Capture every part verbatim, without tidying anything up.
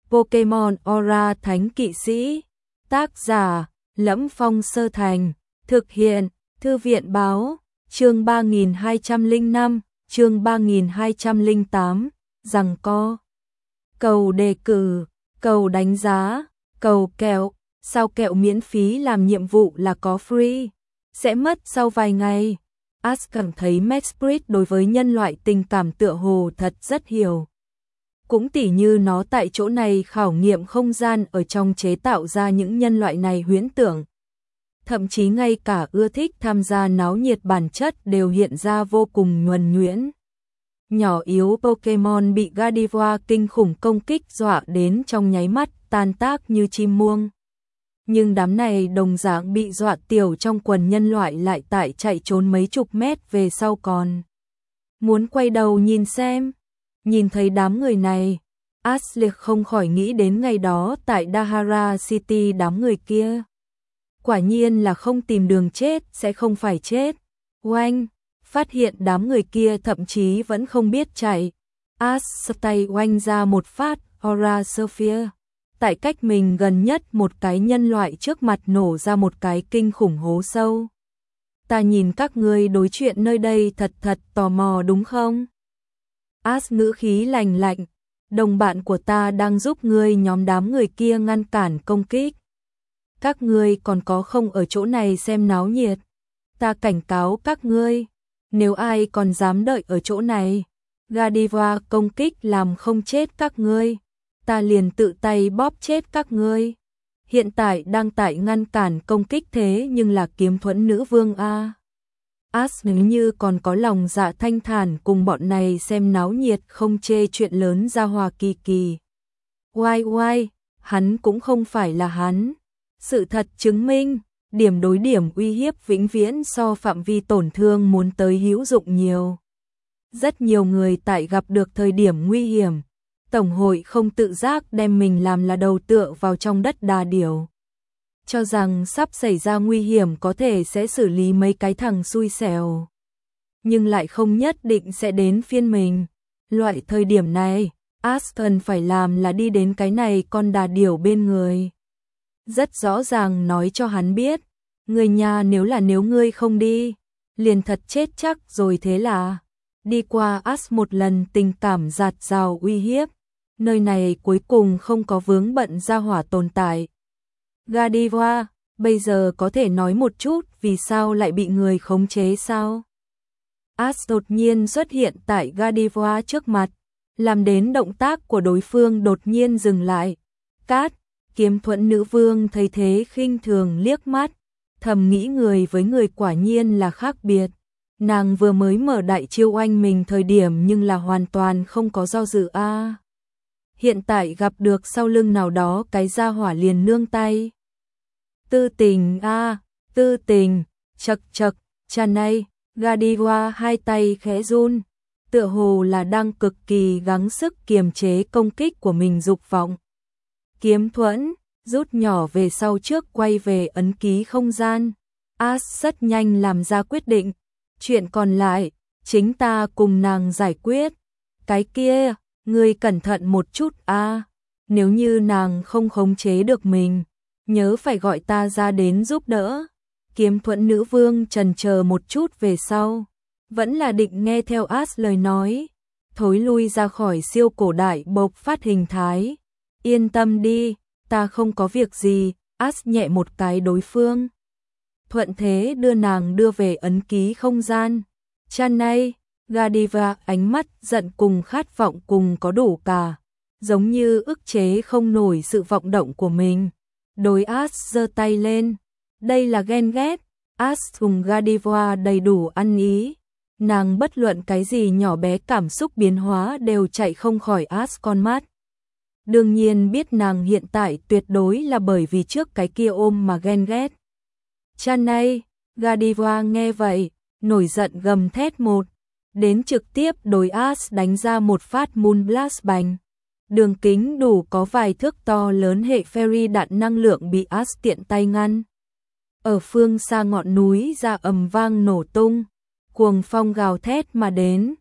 Pokemon Aura Thánh Kỵ Sĩ. Tác giả: Lẫm Phong Sơ Thành. Thực hiện: Thư viện báo. Chương ba nghìn hai trăm lẻ năm, chương ba nghìn hai trăm lẻ tám, giằng co. Cầu đề cử, cầu đánh giá, cầu kẹo, sao kẹo miễn phí làm nhiệm vụ là có free, sẽ mất sau vài ngày. Ash cảm thấy Mesprit đối với nhân loại tình cảm tựa hồ thật rất hiểu. Cũng tỉ như nó tại chỗ này khảo nghiệm không gian ở trong chế tạo ra những nhân loại này huyễn tưởng. Thậm chí ngay cả ưa thích tham gia náo nhiệt bản chất đều hiện ra vô cùng nhuần nhuyễn. Nhỏ yếu Pokemon bị Gardevoir kinh khủng công kích dọa đến trong nháy mắt tan tác như chim muông. Nhưng đám này đồng dạng bị dọa tiểu trong quần nhân loại lại tại chạy trốn mấy chục mét về sau còn muốn quay đầu nhìn xem. Nhìn thấy đám người này, Ashley không khỏi nghĩ đến ngày đó tại Dahara City đám người kia. Quả nhiên là không tìm đường chết sẽ không phải chết. Oanh, phát hiện đám người kia thậm chí vẫn không biết chạy. Ash tay oanh ra một phát Aura Sphere. Tại cách mình gần nhất một cái nhân loại trước mặt nổ ra một cái kinh khủng hố sâu. Ta nhìn các ngươi đối chuyện nơi đây thật thật tò mò đúng không? Ash ngữ khí lạnh lạnh, đồng bạn của ta đang giúp ngươi nhóm đám người kia ngăn cản công kích. Các ngươi còn có không ở chỗ này xem náo nhiệt. Ta cảnh cáo các ngươi, nếu ai còn dám đợi ở chỗ này, Gardevoir công kích làm không chết các ngươi, ta liền tự tay bóp chết các ngươi. Hiện tại đang tại ngăn cản công kích thế nhưng là Kiếm Thuẫn Nữ Vương a. Ash nếu như còn có lòng dạ thanh thản cùng bọn này xem náo nhiệt không chê chuyện lớn ra hòa kỳ kỳ. Oai oai, hắn cũng không phải là hắn. Sự thật chứng minh, điểm đối điểm uy hiếp vĩnh viễn so phạm vi tổn thương muốn tới hữu dụng nhiều. Rất nhiều người tại gặp được thời điểm nguy hiểm, Tổng hội không tự giác đem mình làm là đầu tựa vào trong đất đà điểu. Cho rằng sắp xảy ra nguy hiểm có thể sẽ xử lý mấy cái thằng xui xẻo. Nhưng lại không nhất định sẽ đến phiên mình. Loại thời điểm này, Aston phải làm là đi đến cái này con đà điểu bên người. Rất rõ ràng nói cho hắn biết, người nhà nếu là nếu ngươi không đi, liền thật chết chắc rồi thế là. Đi qua Ash một lần tình cảm giạt rào uy hiếp, nơi này cuối cùng không có vướng bận gia hỏa tồn tại. Gardevoir, bây giờ có thể nói một chút vì sao lại bị người khống chế sao? Ash đột nhiên xuất hiện tại Gardevoir trước mặt, làm đến động tác của đối phương đột nhiên dừng lại. Cát, Kiếm Thuẫn Nữ Vương thấy thế khinh thường liếc mắt, thầm nghĩ người với người quả nhiên là khác biệt. Nàng vừa mới mở đại chiêu oanh mình thời điểm nhưng là hoàn toàn không có do dự a. À. Hiện tại gặp được sau lưng nào đó cái gia hỏa liền nương tay. Tư tình a, à, tư tình, chật chật, cha này, Gardevoir hai tay khẽ run, tựa hồ là đang cực kỳ gắng sức kiềm chế công kích của mình dục vọng. Kiếm Thuẫn, rút nhỏ về sau trước quay về ấn ký không gian. Ash rất nhanh làm ra quyết định, chuyện còn lại, chính ta cùng nàng giải quyết. Cái kia, ngươi cẩn thận một chút a, à, nếu như nàng không khống chế được mình, nhớ phải gọi ta ra đến giúp đỡ. Kiếm Thuẫn Nữ Vương chần chờ một chút về sau, vẫn là định nghe theo Ash lời nói, thối lui ra khỏi siêu cổ đại bộc phát hình thái. Yên tâm đi, ta không có việc gì. Ash nhẹ một cái đối phương, thuận thế đưa nàng đưa về ấn ký không gian. Chan này, Gardevoir ánh mắt giận cùng khát vọng cùng có đủ cả, giống như ức chế không nổi sự vọng động của mình. Đối Ash giơ tay lên, đây là ghen ghét. Ash cùng Gardevoir đầy đủ ăn ý, nàng bất luận cái gì nhỏ bé cảm xúc biến hóa đều chạy không khỏi Ash con mắt. Đương nhiên biết nàng hiện tại tuyệt đối là bởi vì trước cái kia ôm mà ghen ghét. Cha này, Gardevoir nghe vậy, nổi giận gầm thét một, đến trực tiếp đối Ash đánh ra một phát Moonblast bành. Đường kính đủ có vài thước to lớn hệ fairy đạn năng lượng bị Ash tiện tay ngăn. Ở phương xa ngọn núi ra ầm vang nổ tung, cuồng phong gào thét mà đến.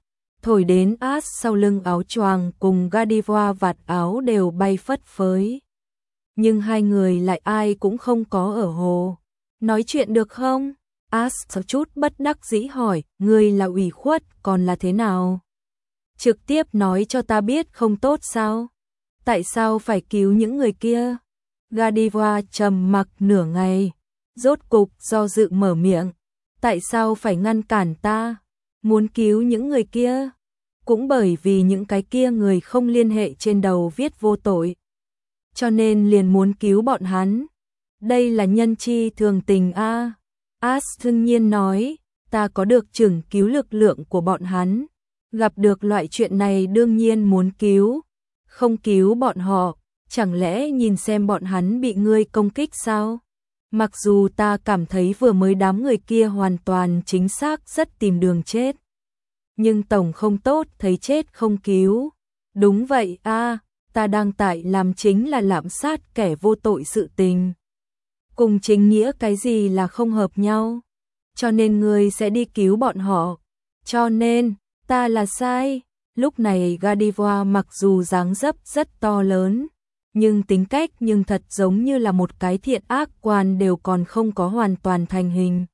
thổi đến Ash sau lưng áo choàng cùng Gardevoir vạt áo đều bay phất phới. Nhưng hai người lại ai cũng không có ở hồ. Nói chuyện được không? Ash có chút bất đắc dĩ hỏi, ngươi là ủy khuất, còn là thế nào? Trực tiếp nói cho ta biết không tốt sao? Tại sao phải cứu những người kia? Gardevoir trầm mặc nửa ngày, rốt cục do dự mở miệng. Tại sao phải ngăn cản ta? Muốn cứu những người kia? Cũng bởi vì những cái kia người không liên hệ trên đầu viết vô tội. Cho nên liền muốn cứu bọn hắn. Đây là nhân chi thường tình a. À. Ash thương nhiên nói, ta có được chừng cứu lực lượng của bọn hắn. Gặp được loại chuyện này đương nhiên muốn cứu. Không cứu bọn họ, chẳng lẽ nhìn xem bọn hắn bị ngươi công kích sao? Mặc dù ta cảm thấy vừa mới đám người kia hoàn toàn chính xác rất tìm đường chết. Nhưng tổng không tốt thấy chết không cứu. Đúng vậy a, à, ta đang tại làm chính là lạm sát kẻ vô tội sự tình. Cùng chính nghĩa cái gì là không hợp nhau. Cho nên ngươi sẽ đi cứu bọn họ. Cho nên, ta là sai. Lúc này Gardevoir mặc dù dáng dấp rất to lớn, nhưng tính cách nhưng thật giống như là một cái thiện ác quan đều còn không có hoàn toàn thành hình.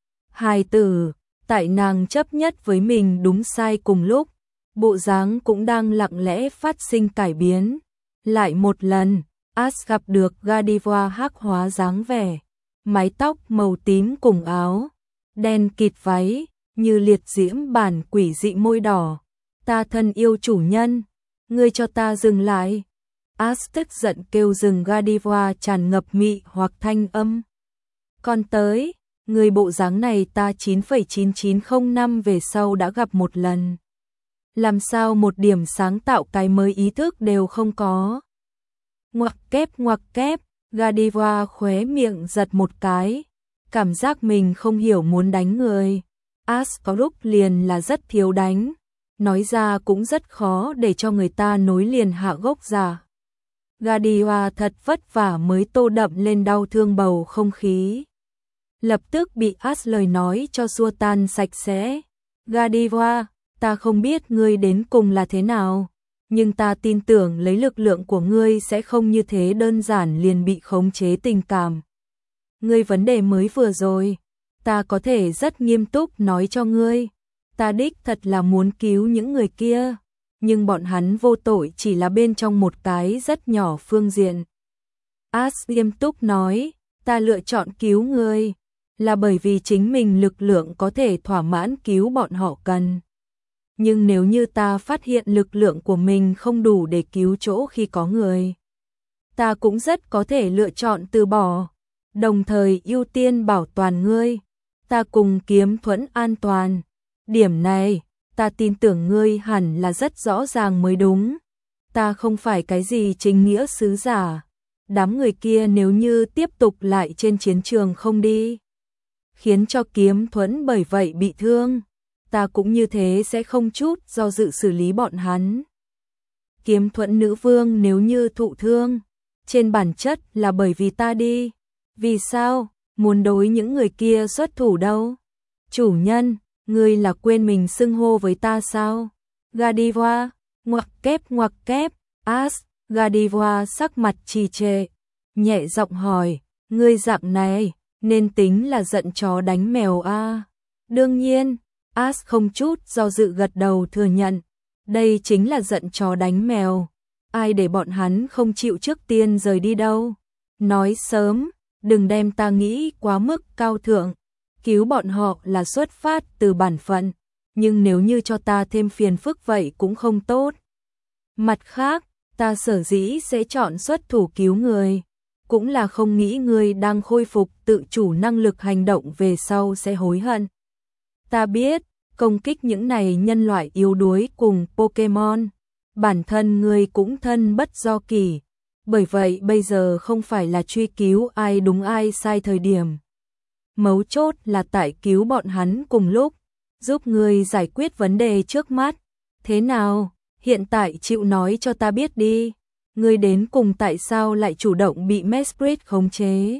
Hài tử, tại nàng chấp nhất với mình đúng sai cùng lúc, bộ dáng cũng đang lặng lẽ phát sinh cải biến. Lại một lần, Ash gặp được Gardevoir hắc hóa dáng vẻ, mái tóc màu tím cùng áo đen kịt váy, như liệt diễm bản quỷ dị môi đỏ. Ta thân yêu chủ nhân, ngươi cho ta dừng lại. Ash tức giận kêu dừng Gardevoir tràn ngập mị hoặc thanh âm. Còn tới, người bộ dáng này ta chín phẩy chín chín không năm về sau đã gặp một lần. Làm sao một điểm sáng tạo cái mới ý thức đều không có. Ngoặc kép ngoặc kép, Gardevoir khóe miệng giật một cái. Cảm giác mình không hiểu muốn đánh người. Ash có lúc liền là rất thiếu đánh. Nói ra cũng rất khó để cho người ta nối liền hạ gốc ra. Gardevoir thật vất vả mới tô đậm lên đau thương bầu không khí. Lập tức bị Ash lời nói cho xua tan sạch sẽ. Gardevoir, ta không biết ngươi đến cùng là thế nào, nhưng ta tin tưởng lấy lực lượng của ngươi sẽ không như thế đơn giản liền bị khống chế tình cảm. Ngươi vấn đề mới vừa rồi, ta có thể rất nghiêm túc nói cho ngươi. Ta đích thật là muốn cứu những người kia, nhưng bọn hắn vô tội chỉ là bên trong một cái rất nhỏ phương diện. Ash nghiêm túc nói, ta lựa chọn cứu ngươi, là bởi vì chính mình lực lượng có thể thỏa mãn cứu bọn họ cần. Nhưng nếu như ta phát hiện lực lượng của mình không đủ để cứu chỗ khi có người, ta cũng rất có thể lựa chọn từ bỏ, đồng thời ưu tiên bảo toàn ngươi. Ta cùng Kiếm Thuẫn an toàn. Điểm này, ta tin tưởng ngươi hẳn là rất rõ ràng mới đúng. Ta không phải cái gì chính nghĩa sứ giả. Đám người kia nếu như tiếp tục lại trên chiến trường không đi, khiến cho Kiếm Thuẫn bởi vậy bị thương, ta cũng như thế sẽ không chút do dự xử lý bọn hắn. Kiếm Thuẫn nữ vương nếu như thụ thương, trên bản chất là bởi vì ta đi. Vì sao? Muốn đối những người kia xuất thủ đâu? Chủ nhân, ngươi là quên mình xưng hô với ta sao? Gardevoir, ngoặc kép ngoặc kép, Ash, Gardevoir sắc mặt trì trệ, nhẹ giọng hỏi, ngươi dạng này, nên tính là giận chó đánh mèo a? À? Đương nhiên, Ash không chút do dự gật đầu thừa nhận, đây chính là giận chó đánh mèo. Ai để bọn hắn không chịu trước tiên rời đi đâu? Nói sớm, đừng đem ta nghĩ quá mức cao thượng. Cứu bọn họ là xuất phát từ bản phận, nhưng nếu như cho ta thêm phiền phức vậy cũng không tốt. Mặt khác, ta sở dĩ sẽ chọn xuất thủ cứu người, cũng là không nghĩ người đang khôi phục tự chủ năng lực hành động về sau sẽ hối hận. Ta biết, công kích những này nhân loại yếu đuối cùng Pokemon, bản thân người cũng thân bất do kỷ, bởi vậy bây giờ không phải là truy cứu ai đúng ai sai thời điểm. Mấu chốt là tại cứu bọn hắn cùng lúc, giúp người giải quyết vấn đề trước mắt. Thế nào, hiện tại chịu nói cho ta biết đi, người đến cùng tại sao lại chủ động bị Mesprit khống chế?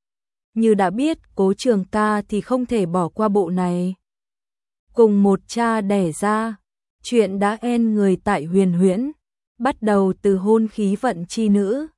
Như đã biết Cố Trường Ca thì không thể bỏ qua bộ này. Cùng một cha đẻ ra, Chuyện đã en người tại huyền huyễn, bắt đầu từ hôn khí vận chi nữ,